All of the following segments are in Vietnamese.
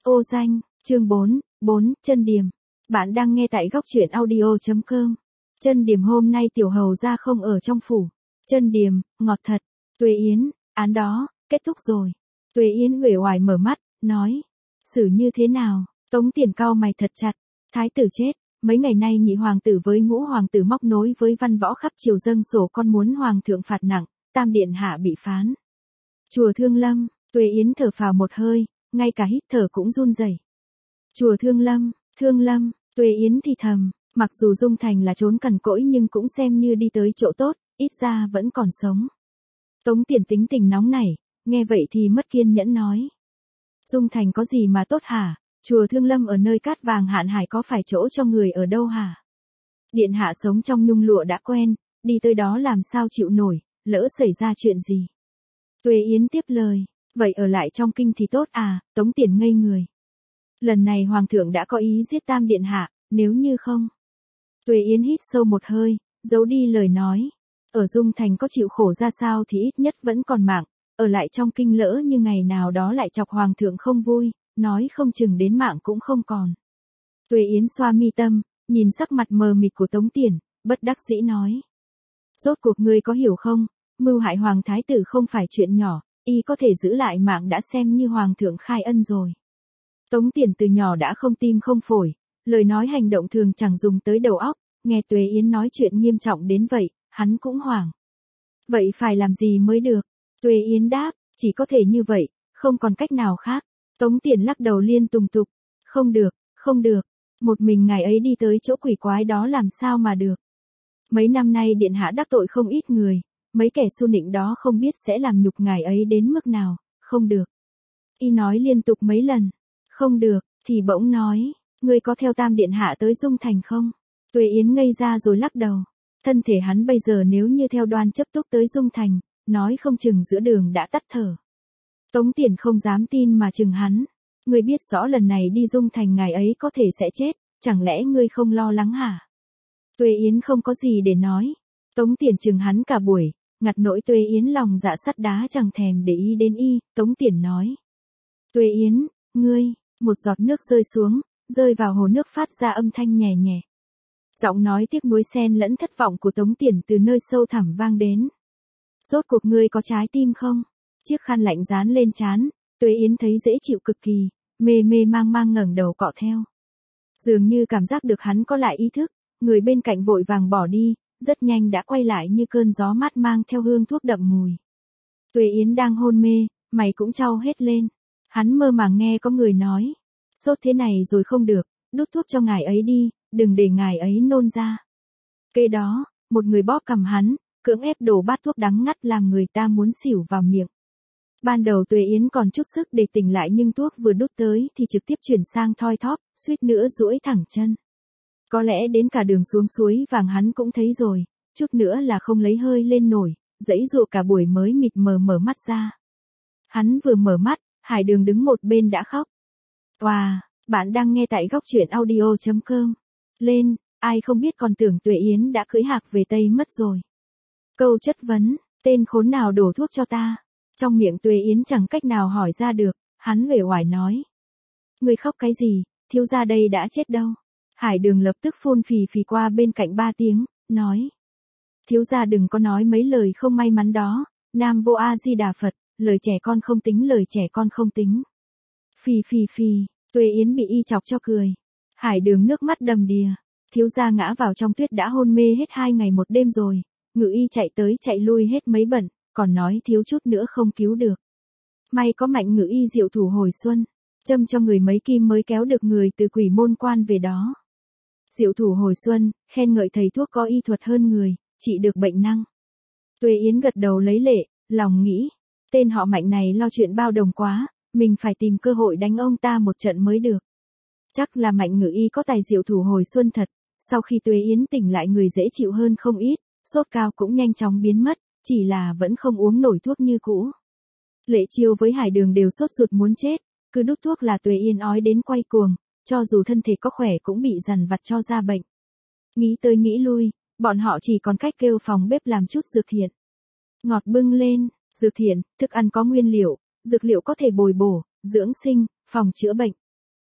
Ô danh, chương 4, chân điềm. Bạn đang nghe tại góc truyện audio.com. Chân điềm hôm nay tiểu hầu ra không ở trong phủ. Chân điềm, ngọt thật. Tuệ Yến, án đó, kết thúc rồi. Tuệ Yến uể oải mở mắt, nói. Xử như thế nào? Tống Tiền cau mày thật chặt. Thái tử chết. Mấy ngày nay nhị hoàng tử với ngũ hoàng tử móc nối với văn võ khắp triều dâng sổ con muốn hoàng thượng phạt nặng, tam điện hạ bị phán. Chùa Thương Lâm, Tuệ Yến thở phào một hơi, ngay cả hít thở cũng run rẩy. Chùa Thương Lâm, Tuệ Yến thì thầm, mặc dù Dung Thành là trốn cằn cỗi nhưng cũng xem như đi tới chỗ tốt, ít ra vẫn còn sống. Tống Tiền tính tình nóng nảy, nghe vậy thì mất kiên nhẫn nói. Dung Thành có gì mà tốt hả? Chùa Thương Lâm ở nơi cát vàng hạn hải có phải chỗ cho người ở đâu hả? Điện hạ sống trong nhung lụa đã quen, đi tới đó làm sao chịu nổi, lỡ xảy ra chuyện gì? Tuệ Yến tiếp lời, vậy ở lại trong kinh thì tốt à? Tống Tiền ngây người. Lần này hoàng thượng đã có ý giết tam điện hạ, nếu như không. Tuệ Yến hít sâu một hơi, giấu đi lời nói. Ở Dung Thành có chịu khổ ra sao thì ít nhất vẫn còn mạng, ở lại trong kinh lỡ như ngày nào đó lại chọc hoàng thượng không vui, nói không chừng đến mạng cũng không còn. Tuệ Yến xoa mi tâm, nhìn sắc mặt mờ mịt của Tống Tiền, bất đắc dĩ nói. Rốt cuộc ngươi có hiểu không, mưu hại hoàng thái tử không phải chuyện nhỏ, y có thể giữ lại mạng đã xem như hoàng thượng khai ân rồi. Tống Tiền từ nhỏ đã không tim không phổi, lời nói hành động thường chẳng dùng tới đầu óc, nghe Tuệ Yến nói chuyện nghiêm trọng đến vậy, hắn cũng hoảng. Vậy phải làm gì mới được? Tuệ Yến đáp, chỉ có thể như vậy, không còn cách nào khác. Tống Tiền lắc đầu liên tục, không được, một mình ngài ấy đi tới chỗ quỷ quái đó làm sao mà được. Mấy năm nay điện hạ đắc tội không ít người, mấy kẻ xu nịnh đó không biết sẽ làm nhục ngài ấy đến mức nào, không được. Y nói liên tục mấy lần, không được, thì bỗng nói, ngươi có theo tam điện hạ tới Dung Thành không? Tuệ Yến ngây ra rồi lắc đầu, thân thể hắn bây giờ nếu như theo Đoan Chấp Túc tới Dung Thành, nói không chừng giữa đường đã tắt thở. Tống Tiền không dám tin mà chừng hắn, ngươi biết rõ lần này đi Dung Thành ngài ấy có thể sẽ chết, chẳng lẽ ngươi không lo lắng hả? Tuệ Yến không có gì để nói, Tống Tiền chừng hắn cả buổi, ngặt nỗi Tuệ Yến lòng dạ sắt đá chẳng thèm để ý đến y, Tống Tiền nói. Tuệ Yến, ngươi, một giọt nước rơi xuống, rơi vào hồ nước phát ra âm thanh nhẹ nhẹ. Giọng nói tiếc nuối xen lẫn thất vọng của Tống Tiền từ nơi sâu thẳm vang đến. Rốt cuộc ngươi có trái tim không? Chiếc khăn lạnh dán lên trán, Tuệ Yến thấy dễ chịu cực kỳ, mê mê mang mang ngẩng đầu cọ theo. Dường như cảm giác được hắn có lại ý thức, người bên cạnh vội vàng bỏ đi, rất nhanh đã quay lại như cơn gió mát mang theo hương thuốc đậm mùi. Tuệ Yến đang hôn mê, mày cũng trao hết lên. Hắn mơ màng nghe có người nói, sốt thế này rồi không được, đút thuốc cho ngài ấy đi, đừng để ngài ấy nôn ra. Kế đó, một người bóp cằm hắn, cưỡng ép đổ bát thuốc đắng ngắt làm người ta muốn xỉu vào miệng. Ban đầu Tuệ Yến còn chút sức để tỉnh lại nhưng thuốc vừa đút tới thì trực tiếp chuyển sang thoi thóp, suýt nữa duỗi thẳng chân. Có lẽ đến cả đường xuống suối vàng hắn cũng thấy rồi, chút nữa là không lấy hơi lên nổi, giãy giụa cả buổi mới mịt mờ mở mắt ra. Hắn vừa mở mắt, Hải Đường đứng một bên đã khóc. Wow, bạn đang nghe tại góc truyện audio.com. Lên, ai không biết còn tưởng Tuệ Yến đã cưỡi hạc về Tây mất rồi. Câu chất vấn, tên khốn nào đổ thuốc cho ta? Trong miệng Tuệ Yến chẳng cách nào hỏi ra được, hắn uể oải nói. Ngươi khóc cái gì, thiếu gia đây đã chết đâu. Hải Đường lập tức phun phì phì qua bên cạnh 3 tiếng, nói. Thiếu gia đừng có nói mấy lời không may mắn đó, Nam Vô A Di Đà Phật, lời trẻ con không tính, lời trẻ con không tính. Phì, Tuệ Yến bị y chọc cho cười. Hải Đường nước mắt đầm đìa, thiếu gia ngã vào trong tuyết đã hôn mê hết 2 ngày 1 đêm rồi, ngự y chạy tới chạy lui hết mấy bận, còn nói thiếu chút nữa không cứu được. May có Mạnh ngự y diệu thủ hồi xuân, châm cho người mấy kim mới kéo được người từ Quỷ Môn Quan về đó. Diệu thủ hồi xuân, khen ngợi thầy thuốc có y thuật hơn người, trị được bệnh năng. Tuệ Yến gật đầu lấy lệ, lòng nghĩ, tên họ Mạnh này lo chuyện bao đồng quá, mình phải tìm cơ hội đánh ông ta một trận mới được. Chắc là Mạnh ngự y có tài diệu thủ hồi xuân thật, sau khi Tuệ Yến tỉnh lại người dễ chịu hơn không ít, sốt cao cũng nhanh chóng biến mất, chỉ là vẫn không uống nổi thuốc như cũ. Lệ Chiêu với Hải Đường đều sốt ruột muốn chết, cứ đút thuốc là Tuệ Yến ói đến quay cuồng, cho dù thân thể có khỏe cũng bị dằn vặt cho ra bệnh. Nghĩ tới nghĩ lui, bọn họ chỉ còn cách kêu phòng bếp làm chút dược thiện. Ngọt bưng lên, dược thiện, thức ăn có nguyên liệu, dược liệu có thể bồi bổ, dưỡng sinh, phòng chữa bệnh.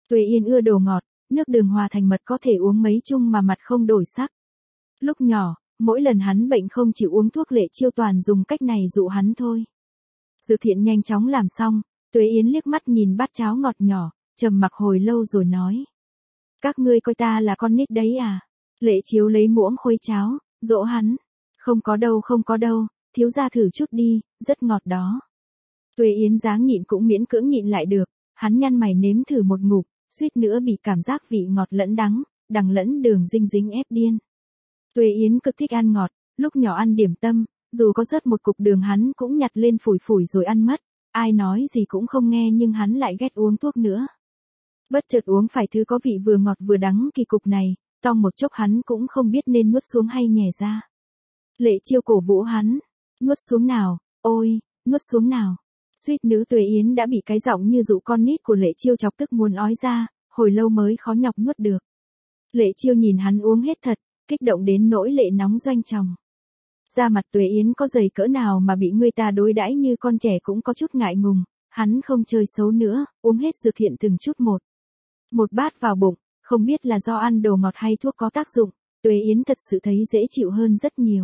Tuệ Yến ưa đồ ngọt, nước đường hòa thành mật có thể uống mấy chung mà mặt không đổi sắc. Lúc nhỏ, mỗi lần hắn bệnh không chịu uống thuốc Lệ Chiêu toàn dùng cách này dụ hắn thôi. Dược thiện nhanh chóng làm xong, Tuệ Yến liếc mắt nhìn bát cháo ngọt nhỏ, trầm mặc hồi lâu rồi nói. Các ngươi coi ta là con nít đấy à? Lệ Chiếu lấy muỗng khuấy cháo, dỗ hắn. Không có đâu, thiếu gia thử chút đi, rất ngọt đó. Tuệ Yến dáng nhịn cũng miễn cưỡng nhịn lại được, hắn nhăn mày nếm thử một ngụm, suýt nữa bị cảm giác vị ngọt lẫn đắng lẫn đường dinh dính ép điên. Tuệ Yến cực thích ăn ngọt, lúc nhỏ ăn điểm tâm, dù có rớt một cục đường hắn cũng nhặt lên phủi phủi rồi ăn mất, ai nói gì cũng không nghe nhưng hắn lại ghét uống thuốc nữa. Bất chợt uống phải thứ có vị vừa ngọt vừa đắng kỳ cục này, tong một chốc hắn cũng không biết nên nuốt xuống hay nhè ra. Lệ Chiêu cổ vũ hắn, nuốt xuống nào, ôi, nuốt xuống nào. Suýt nữ Tuệ Yến đã bị cái giọng như dụ con nít của Lệ Chiêu chọc tức muốn ói ra, hồi lâu mới khó nhọc nuốt được. Lệ Chiêu nhìn hắn uống hết thật, kích động đến nỗi lệ nóng doanh tròng. Da mặt Tuệ Yến có dày cỡ nào mà bị người ta đối đãi như con trẻ cũng có chút ngại ngùng, hắn không chơi xấu nữa, uống hết dược thiện từng chút một. Một bát vào bụng, không biết là do ăn đồ ngọt hay thuốc có tác dụng, Tuệ Yến thật sự thấy dễ chịu hơn rất nhiều.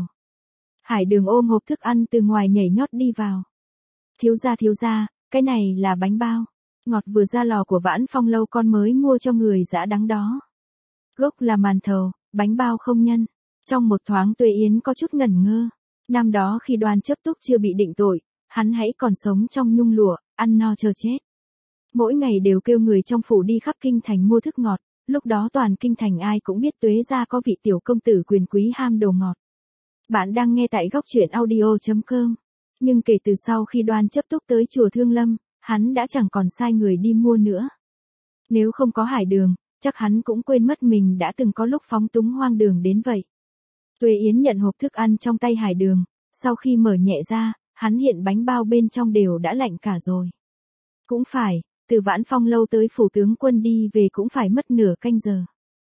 Hải Đường ôm hộp thức ăn từ ngoài nhảy nhót đi vào. Thiếu gia, cái này là bánh bao. Ngọt vừa ra lò của Vãn Phong lâu con mới mua cho người dã đắng đó. Gốc là màn thầu, bánh bao không nhân. Trong một thoáng Tuệ Yến có chút ngẩn ngơ. Năm đó khi Đoan Chấp Túc chưa bị định tội, hắn hãy còn sống trong nhung lụa, ăn no chờ chết. Mỗi ngày đều kêu người trong phủ đi khắp kinh thành mua thức ngọt, lúc đó toàn kinh thành ai cũng biết Tuế gia có vị tiểu công tử quyền quý ham đồ ngọt. Bạn đang nghe tại góc truyện audio.com. Nhưng kể từ sau khi Đoan Chấp Túc tới chùa Thương Lâm, hắn đã chẳng còn sai người đi mua nữa. Nếu không có Hải Đường, chắc hắn cũng quên mất mình đã từng có lúc phóng túng hoang đường đến vậy. Tuệ Yến nhận hộp thức ăn trong tay Hải Đường, sau khi mở nhẹ ra, hắn hiện bánh bao bên trong đều đã lạnh cả rồi. Cũng phải, từ Vãn Phong lâu tới phủ tướng quân đi về cũng phải mất nửa canh giờ.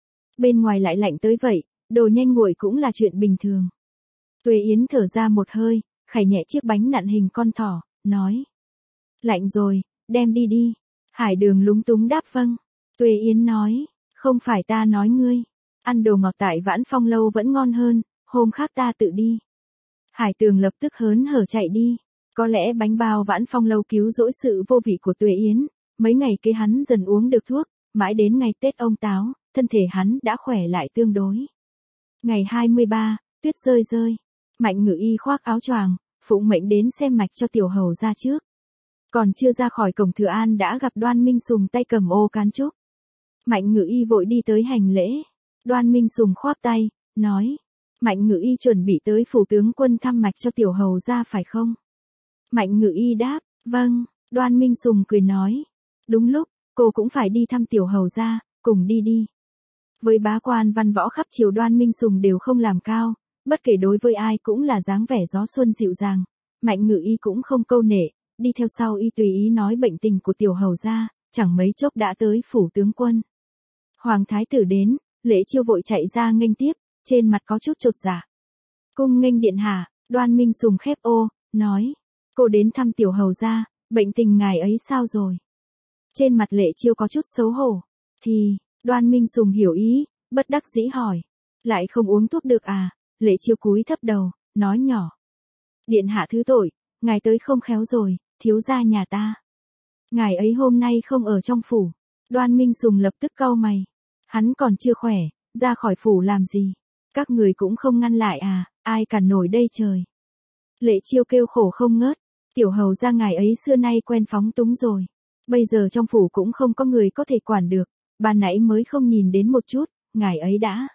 Bên ngoài lại lạnh tới vậy, đồ nhanh nguội cũng là chuyện bình thường. Tuệ Yến thở ra một hơi, khải nhẹ chiếc bánh nặn hình con thỏ, nói. Lạnh rồi, đem đi đi. Hải Đường lúng túng đáp vâng. Tuệ Yến nói, không phải ta nói ngươi. Ăn đồ ngọt tại Vãn Phong lâu vẫn ngon hơn, hôm khác ta tự đi. Hải Tường lập tức hớn hở chạy đi. Có lẽ bánh bao Vãn Phong lâu cứu rỗi sự vô vị của Tuệ Yến. Mấy ngày kế hắn dần uống được thuốc, mãi đến ngày Tết ông Táo, thân thể hắn đã khỏe lại tương đối. Ngày 23, tuyết rơi. Mạnh Ngự Y khoác áo choàng, phụng mệnh đến xem mạch cho tiểu hầu ra trước. Còn chưa ra khỏi cổng Thừa An đã gặp Đoan Minh Sùng tay cầm ô cán trúc. Mạnh Ngự Y vội đi tới hành lễ. Đoan Minh Sùng khoác tay, nói. Mạnh Ngự Y chuẩn bị tới phủ tướng quân thăm mạch cho tiểu hầu ra phải không? Mạnh Ngự Y đáp, vâng. Đoan Minh Sùng cười nói. Đúng lúc, cô cũng phải đi thăm tiểu hầu ra, cùng đi. Với bá quan văn võ khắp triều Đoan Minh Sùng đều không làm cao, bất kể đối với ai cũng là dáng vẻ gió xuân dịu dàng. Mạnh Ngự Y cũng không câu nệ, đi theo sau y tùy ý nói bệnh tình của tiểu hầu ra, chẳng mấy chốc đã tới phủ tướng quân. Hoàng thái tử đến, Lễ Chiêu vội chạy ra nghênh tiếp, trên mặt có chút chột dạ. Cung nghênh điện hạ. Đoan Minh Sùng khép ô, nói, cô đến thăm tiểu hầu ra, bệnh tình ngài ấy sao rồi? Trên mặt Lễ Chiêu có chút xấu hổ. Thì, Đoan Minh Sùng hiểu ý, bất đắc dĩ hỏi, lại không uống thuốc được à? Lễ Chiêu cúi thấp đầu, nói nhỏ. Điện hạ thứ tội, ngài tới không khéo rồi, thiếu gia nhà ta. Ngài ấy hôm nay không ở trong phủ. Đoan Minh Sùng lập tức cau mày. Hắn còn chưa khỏe, ra khỏi phủ làm gì? Các người cũng không ngăn lại à, ai cản nổi đây trời. Lễ Chiêu kêu khổ không ngớt, tiểu hầu ra ngài ấy xưa nay quen phóng túng rồi. Bây giờ trong phủ cũng không có người có thể quản được, ban nãy mới không nhìn đến một chút, ngài ấy đã.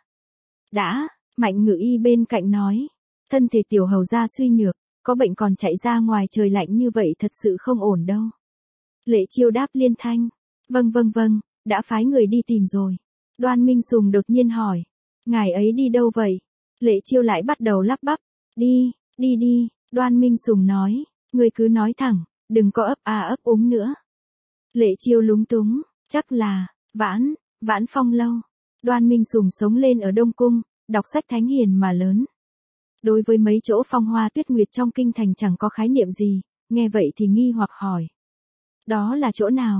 Mạnh Ngự Y bên cạnh nói, thân thể tiểu hầu ra suy nhược, có bệnh còn chạy ra ngoài trời lạnh như vậy thật sự không ổn đâu. Lễ Chiêu đáp liên thanh, vâng, đã phái người đi tìm rồi. Đoan Minh Sùng đột nhiên hỏi, ngài ấy đi đâu vậy? Lễ Chiêu lại bắt đầu lắp bắp, đi. Đoan Minh Sùng nói, người cứ nói thẳng, đừng có ấp úng nữa. Lễ Chiêu lúng túng, chắc là, Vãn Phong lâu. Đoan Minh Sùng sống lên ở Đông Cung, đọc sách thánh hiền mà lớn. Đối với mấy chỗ phong hoa tuyết nguyệt trong kinh thành chẳng có khái niệm gì, nghe vậy thì nghi hoặc hỏi. Đó là chỗ nào?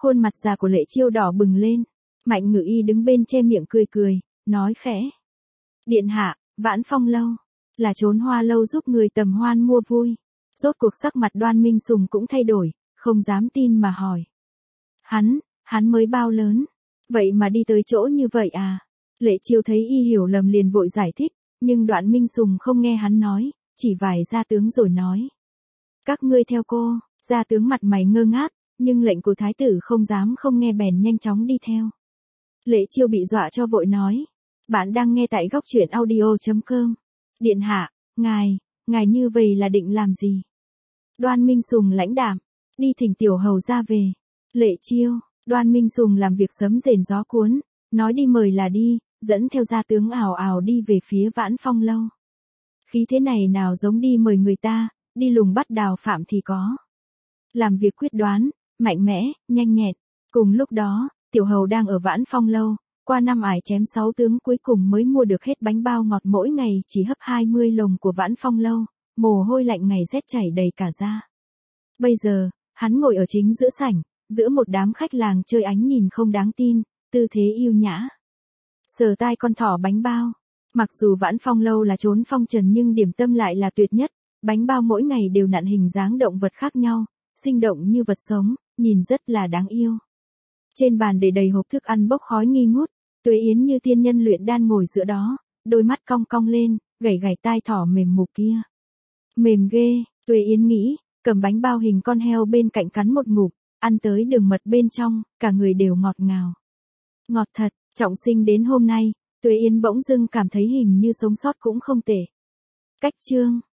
Khuôn mặt già của Lệ Chiêu đỏ bừng lên. Mạnh Ngự Y đứng bên che miệng cười cười, nói khẽ. Điện hạ, Vãn Phong lâu, là trốn hoa lâu giúp người tầm hoan mua vui. Rốt cuộc sắc mặt Đoan Minh Sùng cũng thay đổi, không dám tin mà hỏi. Hắn mới bao lớn, vậy mà đi tới chỗ như vậy à? Lệ Chiêu thấy y hiểu lầm liền vội giải thích, nhưng Đoạn Minh Sùng không nghe hắn nói, chỉ vài gia tướng rồi nói. Các ngươi theo cô, gia tướng mặt mày ngơ ngác, nhưng lệnh của thái tử không dám không nghe bèn nhanh chóng đi theo. Lệ Chiêu bị dọa cho vội nói. Bạn đang nghe tại góc truyện audio.com. Điện hạ, ngài như vậy là định làm gì? Đoan Minh Sùng lãnh đạm, đi thỉnh tiểu hầu ra về. Lệ Chiêu, Đoan Minh Sùng làm việc sấm rền gió cuốn, nói đi mời là đi, dẫn theo gia tướng ảo ảo đi về phía Vãn Phong lâu. Khí thế này nào giống đi mời người ta, đi lùng bắt đào phạm thì có. Làm việc quyết đoán, mạnh mẽ, nhanh nhẹn. Cùng lúc đó, tiểu hầu đang ở Vãn Phong lâu, qua năm ải chém 6 tướng cuối cùng mới mua được hết bánh bao ngọt mỗi ngày chỉ hấp 20 lồng của Vãn Phong lâu, mồ hôi lạnh ngày rét chảy đầy cả da. Bây giờ, hắn ngồi ở chính giữa sảnh, giữa một đám khách làng chơi ánh nhìn không đáng tin, tư thế yêu nhã. Sờ tai con thỏ bánh bao. Mặc dù Vãn Phong lâu là chốn phong trần nhưng điểm tâm lại là tuyệt nhất, bánh bao mỗi ngày đều nặn hình dáng động vật khác nhau, sinh động như vật sống, nhìn rất là đáng yêu. Trên bàn để đầy hộp thức ăn bốc khói nghi ngút, Tuế Yến như tiên nhân luyện đan ngồi giữa đó, đôi mắt cong cong lên, gảy gảy tai thỏ mềm mục kia. Mềm ghê, Tuế Yến nghĩ, cầm bánh bao hình con heo bên cạnh cắn một ngụm, ăn tới đường mật bên trong, cả người đều ngọt ngào. Ngọt thật, trọng sinh đến hôm nay, Tuế Yến bỗng dưng cảm thấy hình như sống sót cũng không tệ. Cách chương